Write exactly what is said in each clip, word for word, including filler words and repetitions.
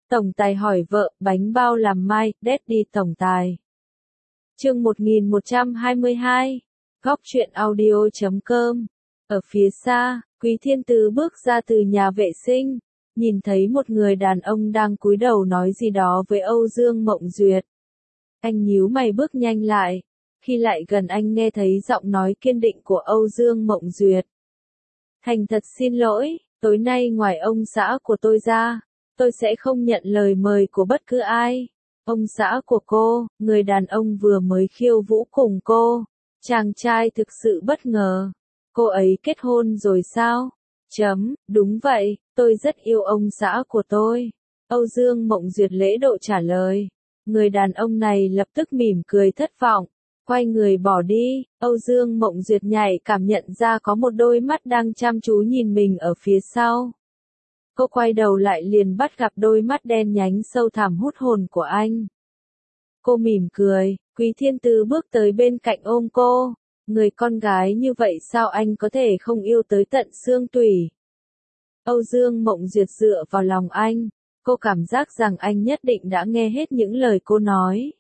Tổng tài hỏi vợ, bánh bao làm mai, Daddy tổng tài. Chương một nghìn một trăm hai mươi hai. Góc truyện audio chấm com. Ở phía xa, Quý Thiên Tứ bước ra từ nhà vệ sinh, nhìn thấy một người đàn ông đang cúi đầu nói gì đó với Âu Dương Mộng Duyệt. Anh nhíu mày bước nhanh lại, khi lại gần anh nghe thấy giọng nói kiên định của Âu Dương Mộng Duyệt. Thành thật xin lỗi, tối nay ngoài ông xã của tôi ra, tôi sẽ không nhận lời mời của bất cứ ai. Ông xã của cô, người đàn ông vừa mới khiêu vũ cùng cô. Chàng trai thực sự bất ngờ. Cô ấy kết hôn rồi sao? Chấm, đúng vậy, tôi rất yêu ông xã của tôi. Âu Dương Mộng Duyệt lễ độ trả lời. Người đàn ông này lập tức mỉm cười thất vọng, quay người bỏ đi. Âu Dương Mộng Duyệt nhạy cảm nhận ra có một đôi mắt đang chăm chú nhìn mình ở phía sau. Cô quay đầu lại liền bắt gặp đôi mắt đen nhánh sâu thẳm hút hồn của anh. Cô mỉm cười, Quý Thiên Tứ bước tới bên cạnh ôm cô. Người con gái như vậy sao anh có thể không yêu tới tận xương tủy? Âu Dương Mộng Duyệt dựa vào lòng anh. Cô cảm giác rằng anh nhất định đã nghe hết những lời cô nói.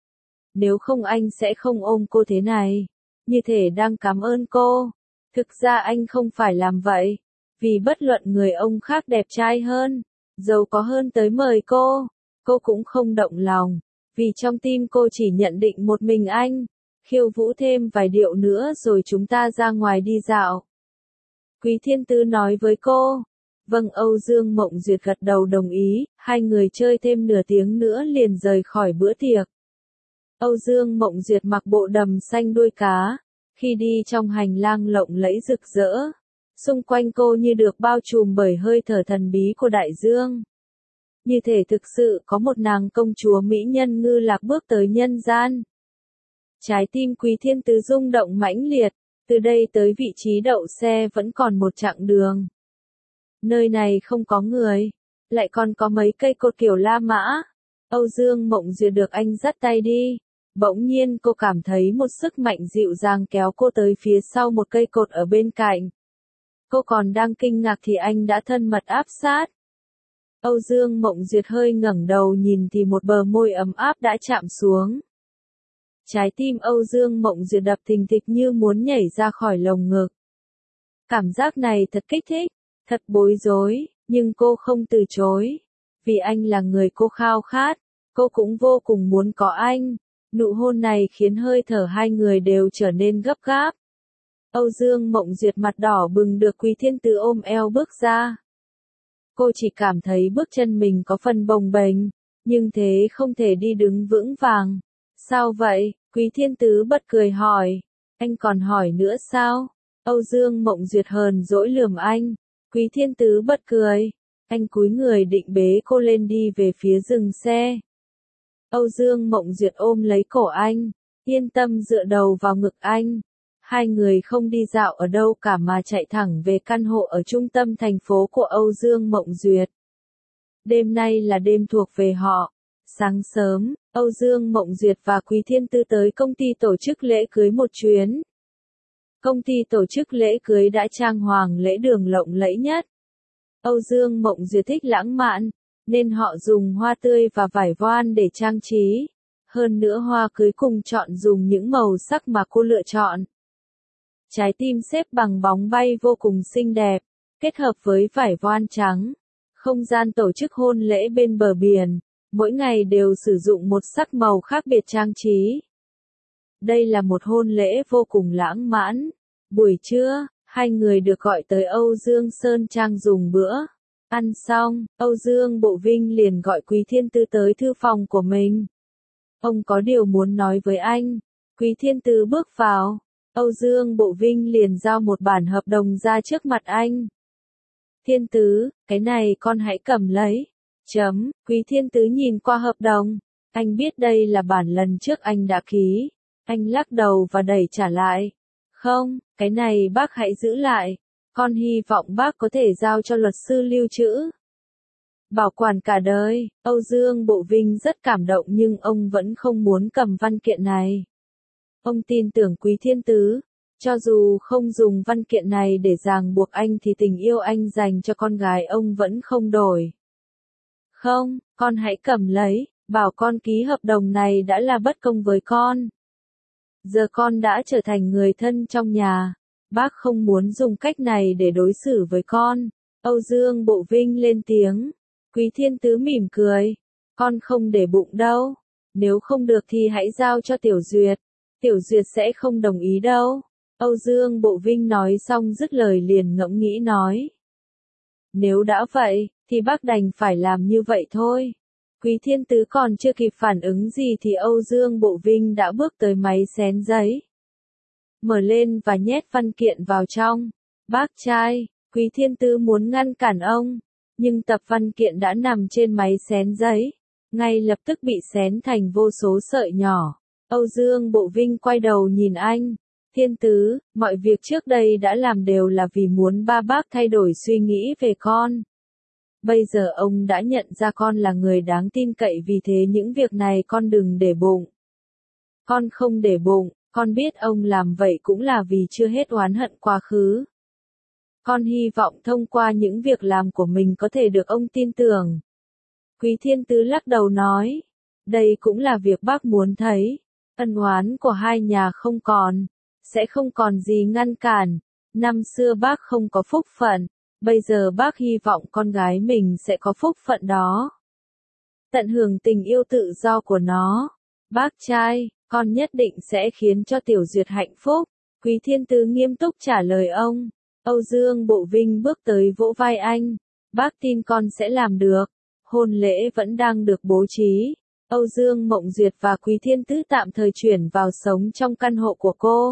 Nếu không anh sẽ không ôm cô thế này. Như thể đang cảm ơn cô. Thực ra anh không phải làm vậy. Vì bất luận người ông khác đẹp trai hơn, giàu có hơn tới mời cô, cô cũng không động lòng. Vì trong tim cô chỉ nhận định một mình anh. Khiêu vũ thêm vài điệu nữa rồi chúng ta ra ngoài đi dạo. Quý Thiên Tứ nói với cô. Vâng, Âu Dương Mộng Duyệt gật đầu đồng ý, hai người chơi thêm nửa tiếng nữa liền rời khỏi bữa tiệc. Âu Dương Mộng Duyệt mặc bộ đầm xanh đuôi cá, khi đi trong hành lang lộng lẫy rực rỡ, xung quanh cô như được bao trùm bởi hơi thở thần bí của đại dương. Như thể thực sự có một nàng công chúa mỹ nhân ngư lạc bước tới nhân gian. Trái tim Quý Thiên Tứ rung động mãnh liệt, từ đây tới vị trí đậu xe vẫn còn một chặng đường. Nơi này không có người, lại còn có mấy cây cột kiểu La Mã. Âu Dương Mộng Duyệt được anh dắt tay đi. Bỗng nhiên cô cảm thấy một sức mạnh dịu dàng kéo cô tới phía sau một cây cột ở bên cạnh. Cô còn đang kinh ngạc thì anh đã thân mật áp sát. Âu Dương Mộng Duyệt hơi ngẩng đầu nhìn thì một bờ môi ấm áp đã chạm xuống. Trái tim Âu Dương Mộng Duyệt đập thình thịch như muốn nhảy ra khỏi lồng ngực. Cảm giác này thật kích thích, thật bối rối, nhưng cô không từ chối. Vì anh là người cô khao khát, cô cũng vô cùng muốn có anh. Nụ hôn này khiến hơi thở hai người đều trở nên gấp gáp. Âu Dương Mộng Duyệt mặt đỏ bừng được Quý Thiên Tứ ôm eo bước ra. Cô chỉ cảm thấy bước chân mình có phần bồng bềnh, nhưng thế không thể đi đứng vững vàng. Sao vậy? Quý Thiên Tứ bật cười hỏi. Anh còn hỏi nữa sao? Âu Dương Mộng Duyệt hờn dỗi lườm anh. Quý Thiên Tứ bật cười. Anh cúi người định bế cô lên đi về phía dừng xe. Âu Dương Mộng Duyệt ôm lấy cổ anh, yên tâm dựa đầu vào ngực anh. Hai người không đi dạo ở đâu cả mà chạy thẳng về căn hộ ở trung tâm thành phố của Âu Dương Mộng Duyệt. Đêm nay là đêm thuộc về họ. Sáng sớm, Âu Dương Mộng Duyệt và Quý Thiên Tứ tới công ty tổ chức lễ cưới một chuyến. Công ty tổ chức lễ cưới đã trang hoàng lễ đường lộng lẫy nhất. Âu Dương Mộng Duyệt thích lãng mạn, nên họ dùng hoa tươi và vải voan để trang trí. Hơn nữa hoa cưới cùng chọn dùng những màu sắc mà cô lựa chọn. Trái tim xếp bằng bóng bay vô cùng xinh đẹp, kết hợp với vải voan trắng. Không gian tổ chức hôn lễ bên bờ biển, mỗi ngày đều sử dụng một sắc màu khác biệt trang trí. Đây là một hôn lễ vô cùng lãng mạn. Buổi trưa, hai người được gọi tới Âu Dương Sơn Trang dùng bữa. Ăn xong, Âu Dương Bộ Vinh liền gọi Quý Thiên Tứ tới thư phòng của mình. Ông có điều muốn nói với anh. Quý Thiên Tứ bước vào. Âu Dương Bộ Vinh liền giao một bản hợp đồng ra trước mặt anh. Thiên Tứ, cái này con hãy cầm lấy. Chấm, Quý Thiên Tứ nhìn qua hợp đồng. Anh biết đây là bản lần trước anh đã ký. Anh lắc đầu và đẩy trả lại. Không, cái này bác hãy giữ lại. Con hy vọng bác có thể giao cho luật sư lưu trữ. Bảo quản cả đời. Âu Dương Bộ Vinh rất cảm động nhưng ông vẫn không muốn cầm văn kiện này. Ông tin tưởng Quý Thiên Tứ. Cho dù không dùng văn kiện này để ràng buộc anh thì tình yêu anh dành cho con gái ông vẫn không đổi. Không, con hãy cầm lấy, bảo con ký hợp đồng này đã là bất công với con. Giờ con đã trở thành người thân trong nhà, bác không muốn dùng cách này để đối xử với con. Âu Dương Bộ Vinh lên tiếng. Quý Thiên Tứ mỉm cười. Con không để bụng đâu. Nếu không được thì hãy giao cho Tiểu Duyệt. Tiểu Duyệt sẽ không đồng ý đâu. Âu Dương Bộ Vinh nói xong dứt lời liền ngẫm nghĩ nói. Nếu đã vậy, thì bác đành phải làm như vậy thôi. Quý Thiên Tứ còn chưa kịp phản ứng gì thì Âu Dương Bộ Vinh đã bước tới máy xén giấy. Mở lên và nhét văn kiện vào trong. Bác trai, Quý Thiên Tứ muốn ngăn cản ông, nhưng tập văn kiện đã nằm trên máy xén giấy, ngay lập tức bị xén thành vô số sợi nhỏ. Âu Dương Bộ Vinh quay đầu nhìn anh. Thiên Tứ, mọi việc trước đây đã làm đều là vì muốn ba bác thay đổi suy nghĩ về con. Bây giờ ông đã nhận ra con là người đáng tin cậy, vì thế những việc này con đừng để bụng. Con không để bụng, con biết ông làm vậy cũng là vì chưa hết oán hận quá khứ. Con hy vọng thông qua những việc làm của mình có thể được ông tin tưởng. Quý Thiên Tứ lắc đầu nói, đây cũng là việc bác muốn thấy. Ân oán của hai nhà không còn, sẽ không còn gì ngăn cản. Năm xưa bác không có phúc phận, bây giờ bác hy vọng con gái mình sẽ có phúc phận đó. Tận hưởng tình yêu tự do của nó. Bác trai, con nhất định sẽ khiến cho Tiểu Duyệt hạnh phúc. Quý Thiên Tứ nghiêm túc trả lời ông. Âu Dương Bộ Vinh bước tới vỗ vai anh. Bác tin con sẽ làm được. Hôn lễ vẫn đang được bố trí. Âu Dương Mộng Duyệt và Quý Thiên Tứ tạm thời chuyển vào sống trong căn hộ của cô.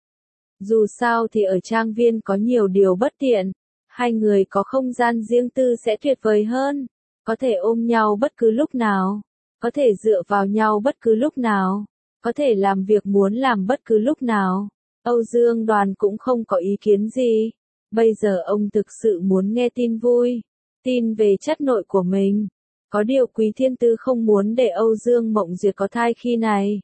Dù sao thì ở trang viên có nhiều điều bất tiện. Hai người có không gian riêng tư sẽ tuyệt vời hơn. Có thể ôm nhau bất cứ lúc nào. Có thể dựa vào nhau bất cứ lúc nào. Có thể làm việc muốn làm bất cứ lúc nào. Âu Dương Đoàn cũng không có ý kiến gì. Bây giờ ông thực sự muốn nghe tin vui. Tin về chất nội của mình. Có điều Quý Thiên Tứ không muốn để Âu Dương Mộng Duyệt có thai khi này.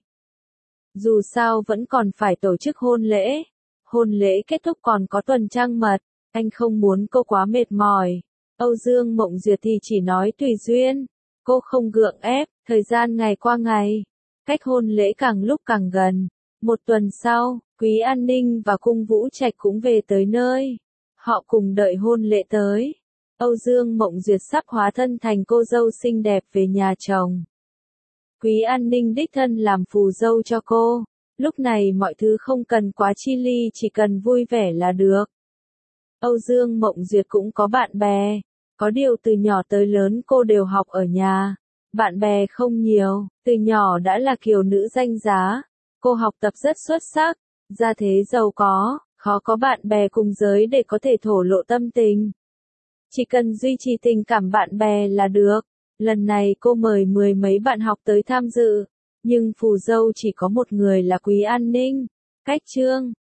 Dù sao vẫn còn phải tổ chức hôn lễ. Hôn lễ kết thúc còn có tuần trăng mật. Anh không muốn cô quá mệt mỏi. Âu Dương Mộng Duyệt thì chỉ nói tùy duyên. Cô không gượng ép. Thời gian ngày qua ngày. Cách hôn lễ càng lúc càng gần. Một tuần sau, Quý An Ninh và Cung Vũ Trạch cũng về tới nơi. Họ cùng đợi hôn lễ tới. Âu Dương Mộng Duyệt sắp hóa thân thành cô dâu xinh đẹp về nhà chồng. Quý An Ninh đích thân làm phù dâu cho cô. Lúc này mọi thứ không cần quá chi ly, chỉ cần vui vẻ là được. Âu Dương Mộng Duyệt cũng có bạn bè. Có điều từ nhỏ tới lớn cô đều học ở nhà. Bạn bè không nhiều, từ nhỏ đã là kiều nữ danh giá. Cô học tập rất xuất sắc, gia thế giàu có, khó có bạn bè cùng giới để có thể thổ lộ tâm tình. Chỉ cần duy trì tình cảm bạn bè là được. Lần này cô mời mười mấy bạn học tới tham dự, nhưng phù dâu chỉ có một người là Quý An Ninh. Cách chương